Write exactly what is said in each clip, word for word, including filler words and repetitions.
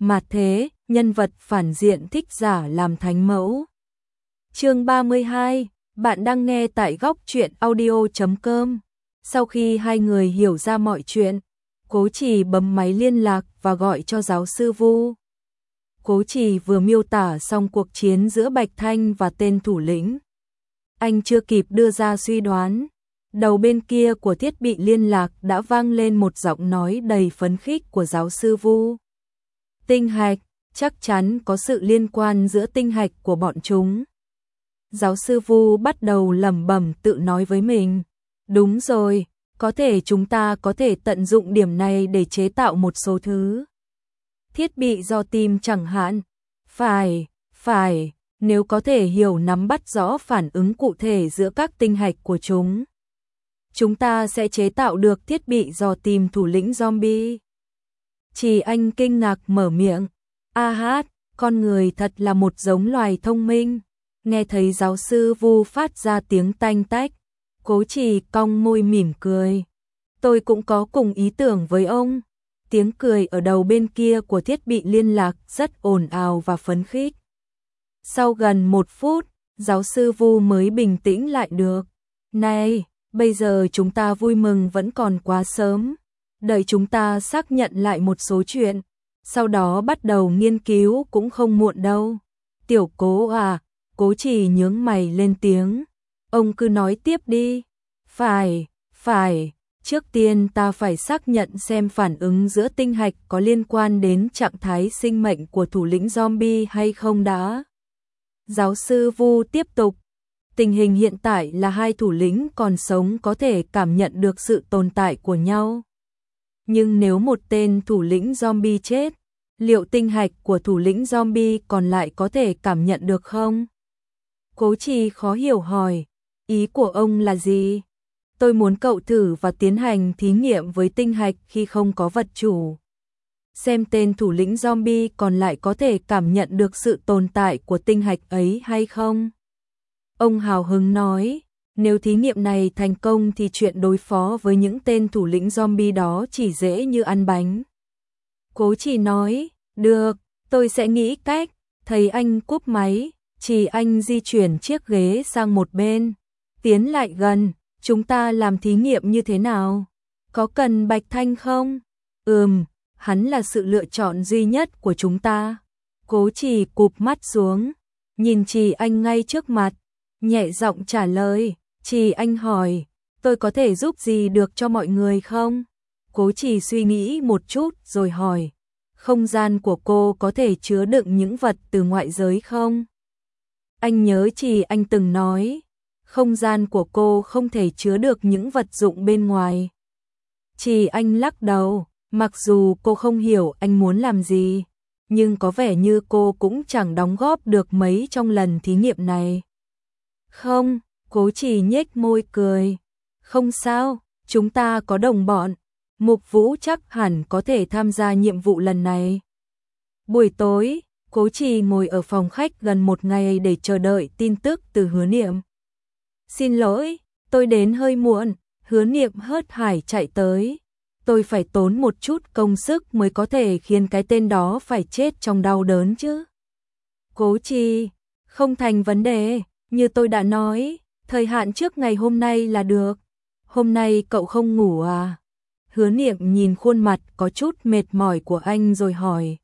Mà thế, nhân vật phản diện thích giả làm thánh mẫu. Chương ba mươi hai, bạn đang nghe tại góc truyện audio chấm com. Sau khi hai người hiểu ra mọi chuyện, Cố Trì bấm máy liên lạc và gọi cho giáo sư Vu. Cố Trì vừa miêu tả xong cuộc chiến giữa Bạch Thanh và tên thủ lĩnh. Anh chưa kịp đưa ra suy đoán, đầu bên kia của thiết bị liên lạc đã vang lên một giọng nói đầy phấn khích của giáo sư Vu. Tinh hạch, chắc chắn có sự liên quan giữa tinh hạch của bọn chúng. Giáo sư Vu bắt đầu lẩm bẩm tự nói với mình. Đúng rồi, có thể chúng ta có thể tận dụng điểm này để chế tạo một số thứ. Thiết bị do tim chẳng hạn. Phải, phải, nếu có thể hiểu nắm bắt rõ phản ứng cụ thể giữa các tinh hạch của chúng, chúng ta sẽ chế tạo được thiết bị do tim thủ lĩnh zombie. Chỉ anh kinh ngạc mở miệng. A hát, con người thật là một giống loài thông minh. Nghe thấy giáo sư Vu phát ra tiếng tanh tách, Cố Trì cong môi mỉm cười. Tôi cũng có cùng ý tưởng với ông. Tiếng cười ở đầu bên kia của thiết bị liên lạc rất ồn ào và phấn khích. Sau gần một phút, giáo sư Vu mới bình tĩnh lại được. Này, bây giờ chúng ta vui mừng vẫn còn quá sớm. Đợi chúng ta xác nhận lại một số chuyện, sau đó bắt đầu nghiên cứu cũng không muộn đâu. Tiểu Cố à, Cố Trì nhướng mày lên tiếng. Ông cứ nói tiếp đi. Phải, phải, trước tiên ta phải xác nhận xem phản ứng giữa tinh hạch có liên quan đến trạng thái sinh mệnh của thủ lĩnh zombie hay không đã. Giáo sư Vu tiếp tục. Tình hình hiện tại là hai thủ lĩnh còn sống có thể cảm nhận được sự tồn tại của nhau. Nhưng nếu một tên thủ lĩnh zombie chết, liệu tinh hạch của thủ lĩnh zombie còn lại có thể cảm nhận được không? Cố Trì khó hiểu hỏi, ý của ông là gì? Tôi muốn cậu thử và tiến hành thí nghiệm với tinh hạch khi không có vật chủ. Xem tên thủ lĩnh zombie còn lại có thể cảm nhận được sự tồn tại của tinh hạch ấy hay không? Ông hào hứng nói, nếu thí nghiệm này thành công thì chuyện đối phó với những tên thủ lĩnh zombie đó chỉ dễ như ăn bánh. Cố Trì nói, được, tôi sẽ nghĩ cách. Thấy anh cúp máy, Trì anh di chuyển chiếc ghế sang một bên, tiến lại gần. Chúng ta làm thí nghiệm như thế nào? Có cần Bạch Thanh không? Ừm, hắn là sự lựa chọn duy nhất của chúng ta. Cố Trì cụp mắt xuống, nhìn Trì anh ngay trước mặt, nhẹ giọng trả lời. Trì anh hỏi, tôi có thể giúp gì được cho mọi người không? Cố Trì suy nghĩ một chút rồi hỏi, không gian của cô có thể chứa đựng những vật từ ngoại giới không? Anh nhớ Trì anh từng nói, không gian của cô không thể chứa được những vật dụng bên ngoài. Trì anh lắc đầu, mặc dù cô không hiểu anh muốn làm gì, nhưng có vẻ như cô cũng chẳng đóng góp được mấy trong lần thí nghiệm này. Không, Cố Trì nhếch môi cười. Không sao, chúng ta có đồng bọn. Mục Vũ chắc hẳn có thể tham gia nhiệm vụ lần này. Buổi tối, Cố Trì ngồi ở phòng khách gần một ngày để chờ đợi tin tức từ Hứa Niệm. Xin lỗi, tôi đến hơi muộn. Hứa Niệm hớt hải chạy tới. Tôi phải tốn một chút công sức mới có thể khiến cái tên đó phải chết trong đau đớn chứ. Cố Trì, không thành vấn đề, như tôi đã nói, thời hạn trước ngày hôm nay là được. Hôm nay cậu không ngủ à? Hứa Niệm nhìn khuôn mặt có chút mệt mỏi của anh rồi hỏi.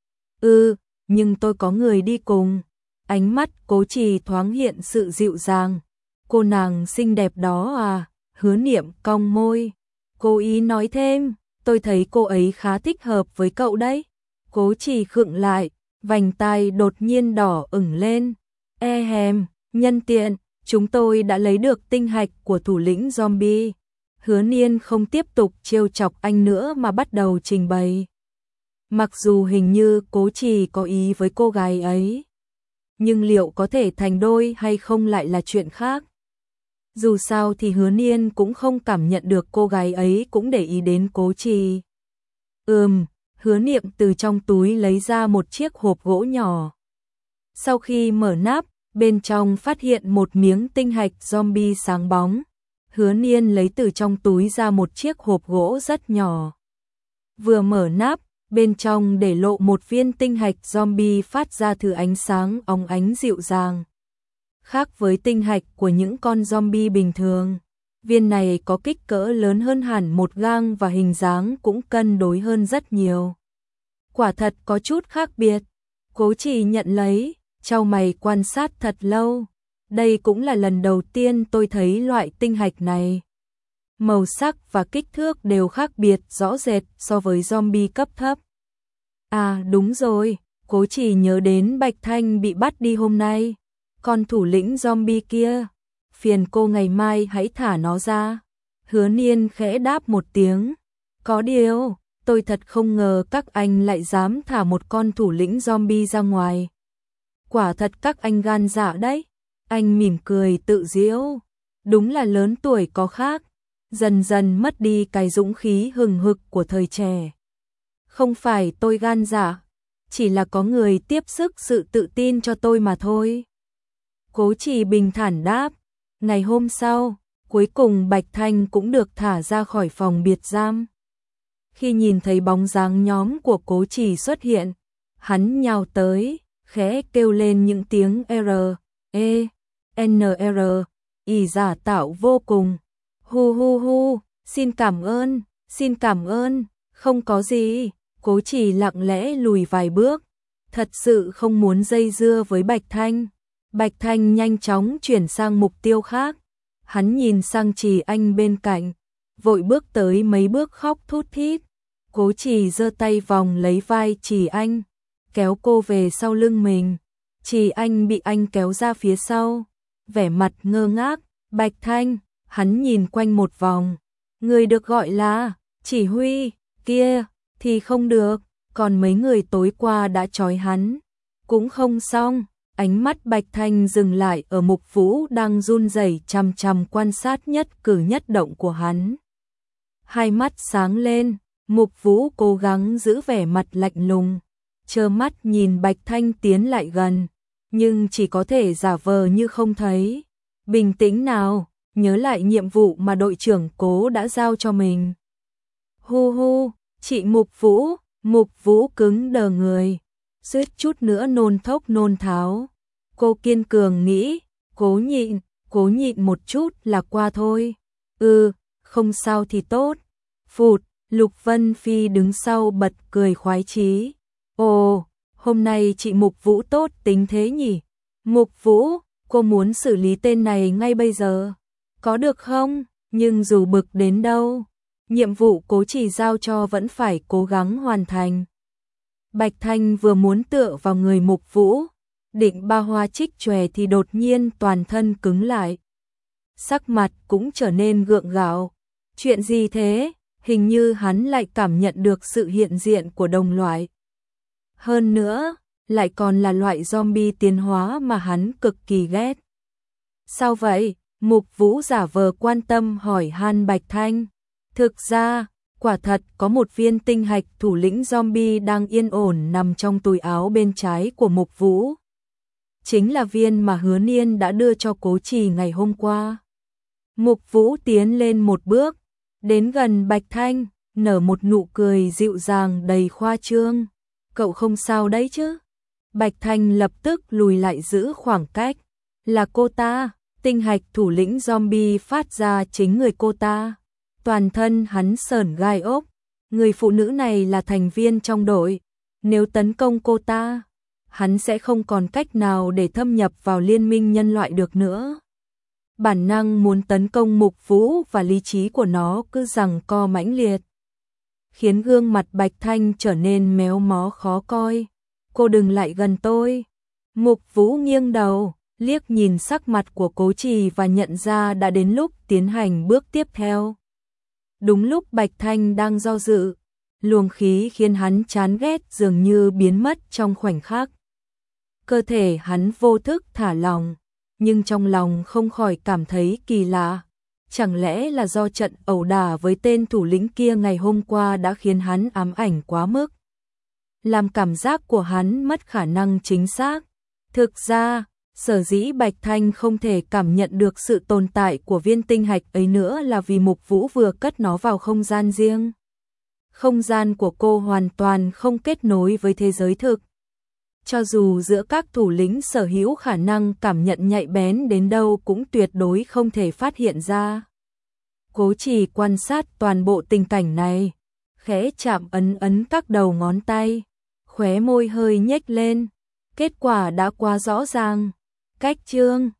Ừ, nhưng tôi có người đi cùng. Ánh mắt Cố Trì thoáng hiện sự dịu dàng. Cô nàng xinh đẹp đó à? Hứa Niệm cong môi. Cố ý nói thêm, tôi thấy cô ấy khá thích hợp với cậu đấy. Cố Trì khựng lại, vành tai đột nhiên đỏ ửng lên. E hèm, nhân tiện, chúng tôi đã lấy được tinh hạch của thủ lĩnh zombie. Hứa Niên không tiếp tục trêu chọc anh nữa mà bắt đầu trình bày. Mặc dù hình như Cố Trì có ý với cô gái ấy, nhưng liệu có thể thành đôi hay không lại là chuyện khác. Dù sao thì Hứa Niên cũng không cảm nhận được cô gái ấy cũng để ý đến Cố Trì. Ừm, Hứa Niệm từ trong túi lấy ra một chiếc hộp gỗ nhỏ. Sau khi mở nắp, bên trong phát hiện một miếng tinh hạch zombie sáng bóng. Hứa Niên lấy từ trong túi ra một chiếc hộp gỗ rất nhỏ. Vừa mở nắp, bên trong để lộ một viên tinh hạch zombie phát ra thứ ánh sáng óng ánh dịu dàng. Khác với tinh hạch của những con zombie bình thường, viên này có kích cỡ lớn hơn hẳn một gang và hình dáng cũng cân đối hơn rất nhiều. Quả thật có chút khác biệt. Cố Trì nhận lấy, chau mày quan sát thật lâu. Đây cũng là lần đầu tiên tôi thấy loại tinh hạch này. Màu sắc và kích thước đều khác biệt rõ rệt so với zombie cấp thấp. À đúng rồi, Cố Trì nhớ đến Bạch Thanh bị bắt đi hôm nay. Con thủ lĩnh zombie kia, phiền cô ngày mai hãy thả nó ra. Hứa Niên khẽ đáp một tiếng. Có điều, tôi thật không ngờ các anh lại dám thả một con thủ lĩnh zombie ra ngoài. Quả thật các anh gan dạ đấy. Anh mỉm cười tự giễu. Đúng là lớn tuổi có khác. Dần dần mất đi cái dũng khí hừng hực của thời trẻ. Không phải tôi gan dạ, chỉ là có người tiếp sức sự tự tin cho tôi mà thôi. Cố Trì bình thản đáp. Ngày hôm sau, cuối cùng Bạch Thanh cũng được thả ra khỏi phòng biệt giam. Khi nhìn thấy bóng dáng nhóm của Cố Trì xuất hiện, hắn nhào tới, khẽ kêu lên những tiếng R, E, N R, ỉ giả tạo vô cùng. Hu hu hu, xin cảm ơn, xin cảm ơn, không có gì. Cố Trì lặng lẽ lùi vài bước, thật sự không muốn dây dưa với Bạch Thanh. Bạch Thanh nhanh chóng chuyển sang mục tiêu khác. Hắn nhìn sang Trì Anh bên cạnh, vội bước tới mấy bước khóc thút thít. Cố Trì giơ tay vòng lấy vai Trì Anh, kéo cô về sau lưng mình. Trì Anh bị anh kéo ra phía sau, vẻ mặt ngơ ngác. Bạch Thanh, hắn nhìn quanh một vòng. Người được gọi là chỉ huy kia thì không được, còn mấy người tối qua đã trói hắn cũng không xong. Ánh mắt Bạch Thanh dừng lại ở Mục Vũ đang run rẩy chằm chằm quan sát nhất cử nhất động của hắn. Hai mắt sáng lên, Mục Vũ cố gắng giữ vẻ mặt lạnh lùng, trơ mắt nhìn Bạch Thanh tiến lại gần, nhưng chỉ có thể giả vờ như không thấy. Bình tĩnh nào, nhớ lại nhiệm vụ mà đội trưởng Cố đã giao cho mình. Hu hu, chị Mục Vũ, Mục Vũ cứng đờ người, suýt chút nữa nôn thốc nôn tháo. Cô kiên cường nghĩ, cố nhịn, cố nhịn một chút là qua thôi. Ừ, không sao thì tốt. Phụt, Lục Vân Phi đứng sau bật cười khoái chí. Ồ, hôm nay chị Mục Vũ tốt tính thế nhỉ? Mục Vũ, cô muốn xử lý tên này ngay bây giờ. Có được không? Nhưng dù bực đến đâu, nhiệm vụ Cố Trì giao cho vẫn phải cố gắng hoàn thành. Bạch Thanh vừa muốn tựa vào người Mục Vũ, định ba hoa trích chòe thì đột nhiên toàn thân cứng lại. Sắc mặt cũng trở nên gượng gạo. Chuyện gì thế? Hình như hắn lại cảm nhận được sự hiện diện của đồng loại. Hơn nữa, lại còn là loại zombie tiến hóa mà hắn cực kỳ ghét. Sao vậy? Mục Vũ giả vờ quan tâm hỏi han Bạch Thanh. Thực ra, quả thật có một viên tinh hạch thủ lĩnh zombie đang yên ổn nằm trong túi áo bên trái của Mục Vũ. Chính là viên mà Hứa Niên đã đưa cho Cố Trì ngày hôm qua. Mục Vũ tiến lên một bước, đến gần Bạch Thanh, nở một nụ cười dịu dàng đầy khoa trương. Cậu không sao đấy chứ? Bạch Thanh lập tức lùi lại giữ khoảng cách. Là cô ta, tinh hạch thủ lĩnh zombie phát ra chính người cô ta. Toàn thân hắn sởn gai ốc. Người phụ nữ này là thành viên trong đội. Nếu tấn công cô ta, hắn sẽ không còn cách nào để thâm nhập vào liên minh nhân loại được nữa. Bản năng muốn tấn công Mục Vũ và lý trí của nó cứ giằng co mãnh liệt, khiến gương mặt Bạch Thanh trở nên méo mó khó coi. Cô đừng lại gần tôi. Mục Vũ nghiêng đầu, liếc nhìn sắc mặt của Cố Trì và nhận ra đã đến lúc tiến hành bước tiếp theo. Đúng lúc Bạch Thanh đang do dự, luồng khí khiến hắn chán ghét dường như biến mất trong khoảnh khắc. Cơ thể hắn vô thức thả lỏng, nhưng trong lòng không khỏi cảm thấy kỳ lạ. Chẳng lẽ là do trận ẩu đả với tên thủ lĩnh kia ngày hôm qua đã khiến hắn ám ảnh quá mức, làm cảm giác của hắn mất khả năng chính xác. Thực ra, sở dĩ Bạch Thanh không thể cảm nhận được sự tồn tại của viên tinh hạch ấy nữa là vì Mục Vũ vừa cất nó vào không gian riêng. không gian của cô hoàn toàn không kết nối với thế giới thực. Cho dù giữa các thủ lĩnh sở hữu khả năng cảm nhận nhạy bén đến đâu cũng tuyệt đối không thể phát hiện ra. Cố Trì quan sát toàn bộ tình cảnh này, khẽ chạm ấn ấn các đầu ngón tay, khóe môi hơi nhếch lên, kết quả đã quá rõ ràng. Cách chương